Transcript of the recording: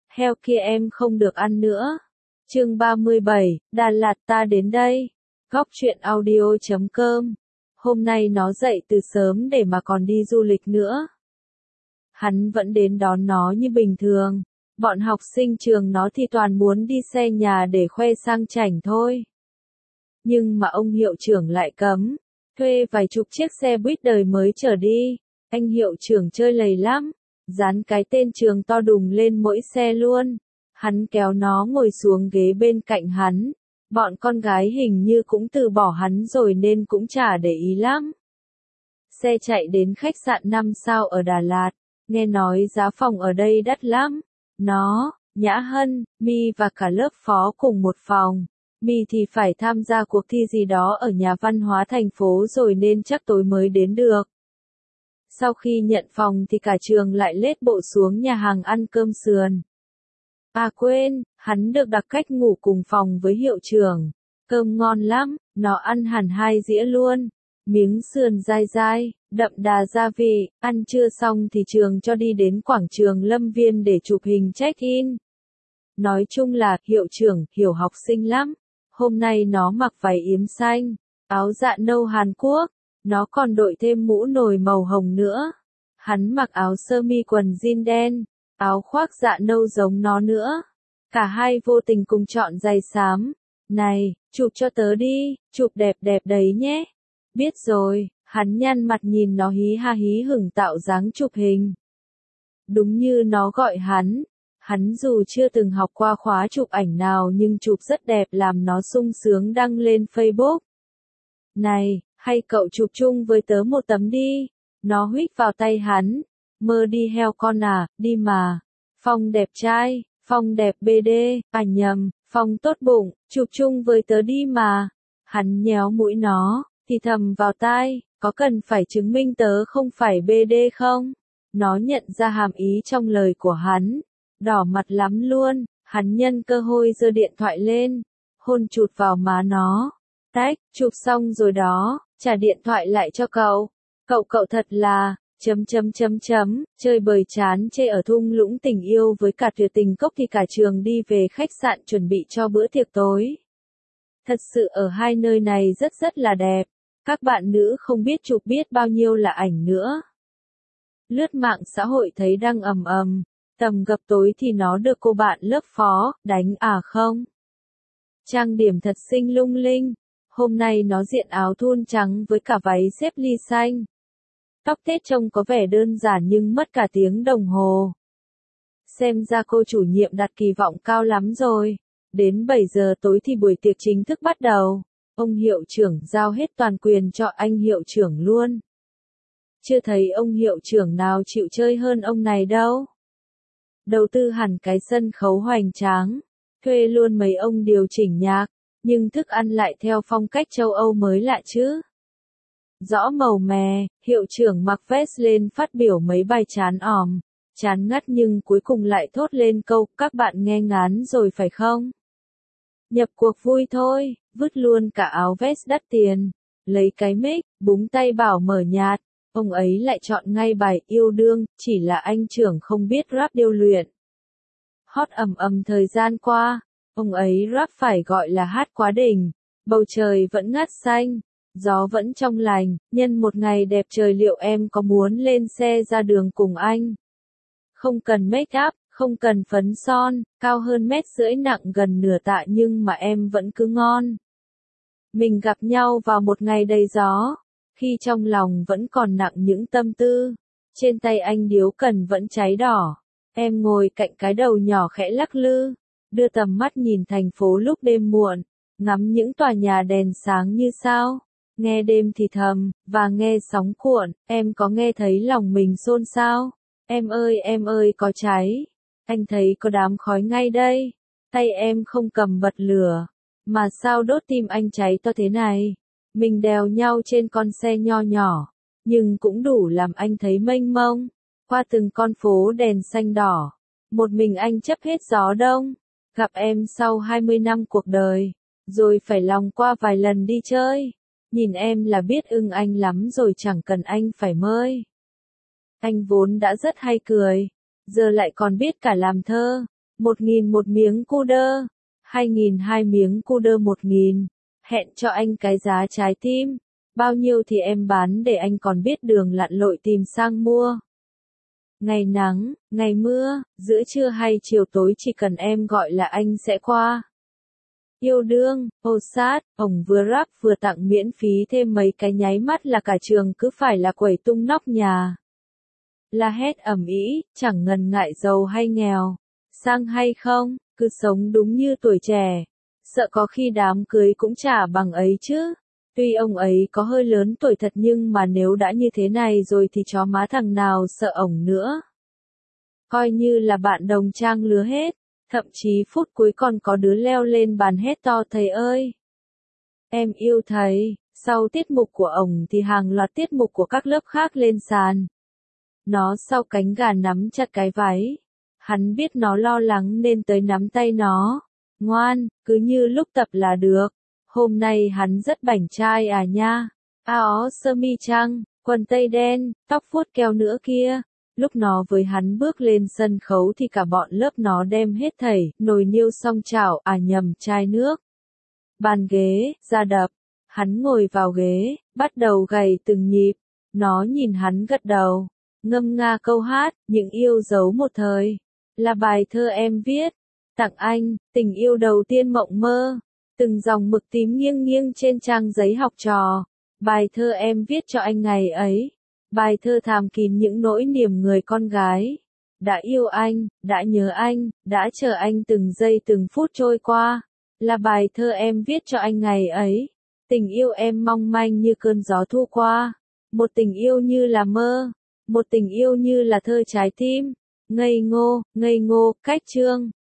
heo kia em không được ăn nữa. Chương 37, Đà Lạt ta đến đây. Góc truyện audio.com. Hôm nay nó dậy từ sớm để mà còn đi du lịch nữa. Hắn vẫn đến đón nó như bình thường. Bọn học sinh trường nó thì toàn muốn đi xe nhà để khoe sang chảnh thôi. Nhưng mà ông hiệu trưởng lại cấm. Thuê vài chục chiếc xe buýt đời mới chở đi. Anh hiệu trưởng chơi lầy lắm. Dán cái tên trường to đùng lên mỗi xe luôn. Hắn kéo nó ngồi xuống ghế bên cạnh hắn. Bọn con gái hình như cũng từ bỏ hắn rồi nên cũng chả để ý lắm. Xe chạy đến khách sạn 5 sao ở Đà Lạt. Nghe nói giá phòng ở đây đắt lắm. Nó, Nhã Hân, My và cả lớp phó cùng một phòng. My thì phải tham gia cuộc thi gì đó ở nhà văn hóa thành phố rồi nên chắc tối mới đến được. Sau khi nhận phòng thì cả trường lại lết bộ xuống nhà hàng ăn cơm sườn. À quên, hắn được đặt cách ngủ cùng phòng với hiệu trưởng. Cơm ngon lắm, nó ăn hẳn 2 dĩa luôn. Miếng sườn dai dai, đậm đà gia vị, ăn trưa xong thì trường cho đi đến quảng trường Lâm Viên để chụp hình check-in. Nói chung là hiệu trưởng hiểu học sinh lắm. Hôm nay nó mặc váy yếm xanh, áo dạ nâu Hàn Quốc, nó còn đội thêm mũ nồi màu hồng nữa. Hắn mặc áo sơ mi quần jean đen, áo khoác dạ nâu giống nó nữa. Cả hai vô tình cùng chọn giày xám. Này, chụp cho tớ đi, chụp đẹp đẹp đấy nhé. Biết rồi, hắn nhăn mặt nhìn nó hí ha hí hửng tạo dáng chụp hình. Đúng như nó gọi hắn dù chưa từng học qua khóa chụp ảnh nào nhưng chụp rất đẹp làm nó sung sướng đăng lên Facebook. Này, hay cậu chụp chung với tớ một tấm đi. Nó huých vào tay hắn. Mơ đi heo con à, đi mà. Phong đẹp trai, Phong đẹp BD, à nhầm, Phong tốt bụng, chụp chung với tớ đi mà. Hắn nhéo mũi nó, thì thầm vào tai, có cần phải chứng minh tớ không phải BD không? Nó nhận ra hàm ý trong lời của hắn. Đỏ mặt lắm luôn, hắn nhân cơ hội giơ điện thoại lên. Hôn chụt vào má nó. Tách, chụp xong rồi đó, trả điện thoại lại cho cậu. Cậu thật là, chơi bời chán chê ở thung lũng tình yêu với cả tuyệt tình cốc thì cả trường đi về khách sạn chuẩn bị cho bữa tiệc tối. Thật sự ở hai nơi này rất là đẹp. Các bạn nữ không biết chụp biết bao nhiêu là ảnh nữa. Lướt mạng xã hội thấy đăng ầm, tầm gặp tối thì nó được cô bạn lớp phó, đánh à không? Trang điểm thật xinh lung linh. Hôm nay nó diện áo thun trắng với cả váy xếp ly xanh. Tóc tết trông có vẻ đơn giản nhưng mất cả tiếng đồng hồ. Xem ra cô chủ nhiệm đặt kỳ vọng cao lắm rồi. Đến 7 giờ tối thì buổi tiệc chính thức bắt đầu. Ông hiệu trưởng giao hết toàn quyền cho anh hiệu trưởng luôn. Chưa thấy ông hiệu trưởng nào chịu chơi hơn ông này đâu. Đầu tư hẳn cái sân khấu hoành tráng. Thuê luôn mấy ông điều chỉnh nhạc. Nhưng thức ăn lại theo phong cách châu Âu mới lạ chứ. Rõ màu mè, hiệu trưởng mặc vest lên phát biểu mấy bài chán ngắt nhưng cuối cùng lại thốt lên câu, các bạn nghe ngán rồi phải không? Nhập cuộc vui thôi, vứt luôn cả áo vest đắt tiền, lấy cái mic, búng tay bảo mở nhạc, ông ấy lại chọn ngay bài yêu đương, chỉ là anh trưởng không biết rap điêu luyện. Hot ầm thời gian qua, ông ấy rap phải gọi là hát quá đỉnh, bầu trời vẫn ngát xanh. Gió vẫn trong lành, nhân một ngày đẹp trời liệu em có muốn lên xe ra đường cùng anh? Không cần make up, không cần phấn son, cao hơn 1,5 m nặng gần nửa tạ nhưng mà em vẫn cứ ngon. Mình gặp nhau vào một ngày đầy gió, khi trong lòng vẫn còn nặng những tâm tư, trên tay anh điếu cần vẫn cháy đỏ. Em ngồi cạnh cái đầu nhỏ khẽ lắc lư, đưa tầm mắt nhìn thành phố lúc đêm muộn, ngắm những tòa nhà đèn sáng như sao. Nghe đêm thì thầm, và nghe sóng cuộn, em có nghe thấy lòng mình xôn xao? Em ơi có cháy. Anh thấy có đám khói ngay đây. Tay em không cầm bật lửa. Mà sao đốt tim anh cháy to thế này? Mình đèo nhau trên con xe nho nhỏ. Nhưng cũng đủ làm anh thấy mênh mông. Qua từng con phố đèn xanh đỏ. Một mình anh chấp hết gió đông. Gặp em sau 20 năm cuộc đời. Rồi phải lòng qua vài lần đi chơi. Nhìn em là biết ưng anh lắm rồi chẳng cần anh phải mời. Anh vốn đã rất hay cười, giờ lại còn biết cả làm thơ. 1.000 một miếng cu đơ, 2.000 hai miếng cu đơ 1.000, hẹn cho anh cái giá trái tim, bao nhiêu thì em bán để anh còn biết đường lặn lội tìm sang mua. Ngày nắng, ngày mưa, giữa trưa hay chiều tối chỉ cần em gọi là anh sẽ qua. Yêu đương, ô sát, ổng vừa rap vừa tặng miễn phí thêm mấy cái nháy mắt là cả trường cứ phải là quẩy tung nóc nhà. La hét ầm ĩ, chẳng ngần ngại giàu hay nghèo, sang hay không, cứ sống đúng như tuổi trẻ. Sợ có khi đám cưới cũng chả bằng ấy chứ. Tuy ông ấy có hơi lớn tuổi thật nhưng mà nếu đã như thế này rồi thì chó má thằng nào sợ ổng nữa. Coi như là bạn đồng trang lứa hết. Thậm chí phút cuối còn có đứa leo lên bàn hét to thầy ơi. Em yêu thầy. Sau tiết mục của ổng thì hàng loạt tiết mục của các lớp khác lên sàn. Nó sau cánh gà nắm chặt cái váy. Hắn biết nó lo lắng nên tới nắm tay nó. Ngoan, cứ như lúc tập là được. Hôm nay hắn rất bảnh trai à nha. Áo sơ mi trắng, quần tây đen, tóc vuốt keo nữa kia. Lúc nó với hắn bước lên sân khấu thì cả bọn lớp nó đem hết thảy, nồi niêu song chảo, nhầm, chai nước. Bàn ghế, ra đập. Hắn ngồi vào ghế, bắt đầu gảy từng nhịp. Nó nhìn hắn gật đầu. Ngâm nga câu hát, những yêu dấu một thời. Là bài thơ em viết. Tặng anh, tình yêu đầu tiên mộng mơ. Từng dòng mực tím nghiêng nghiêng trên trang giấy học trò. Bài thơ em viết cho anh ngày ấy. Bài thơ thàm kín những nỗi niềm người con gái. Đã yêu anh, đã nhớ anh, đã chờ anh từng giây từng phút trôi qua. Là bài thơ em viết cho anh ngày ấy. Tình yêu em mong manh như cơn gió thu qua. Một tình yêu như là mơ. Một tình yêu như là thơ trái tim. Ngây ngô, cách chương.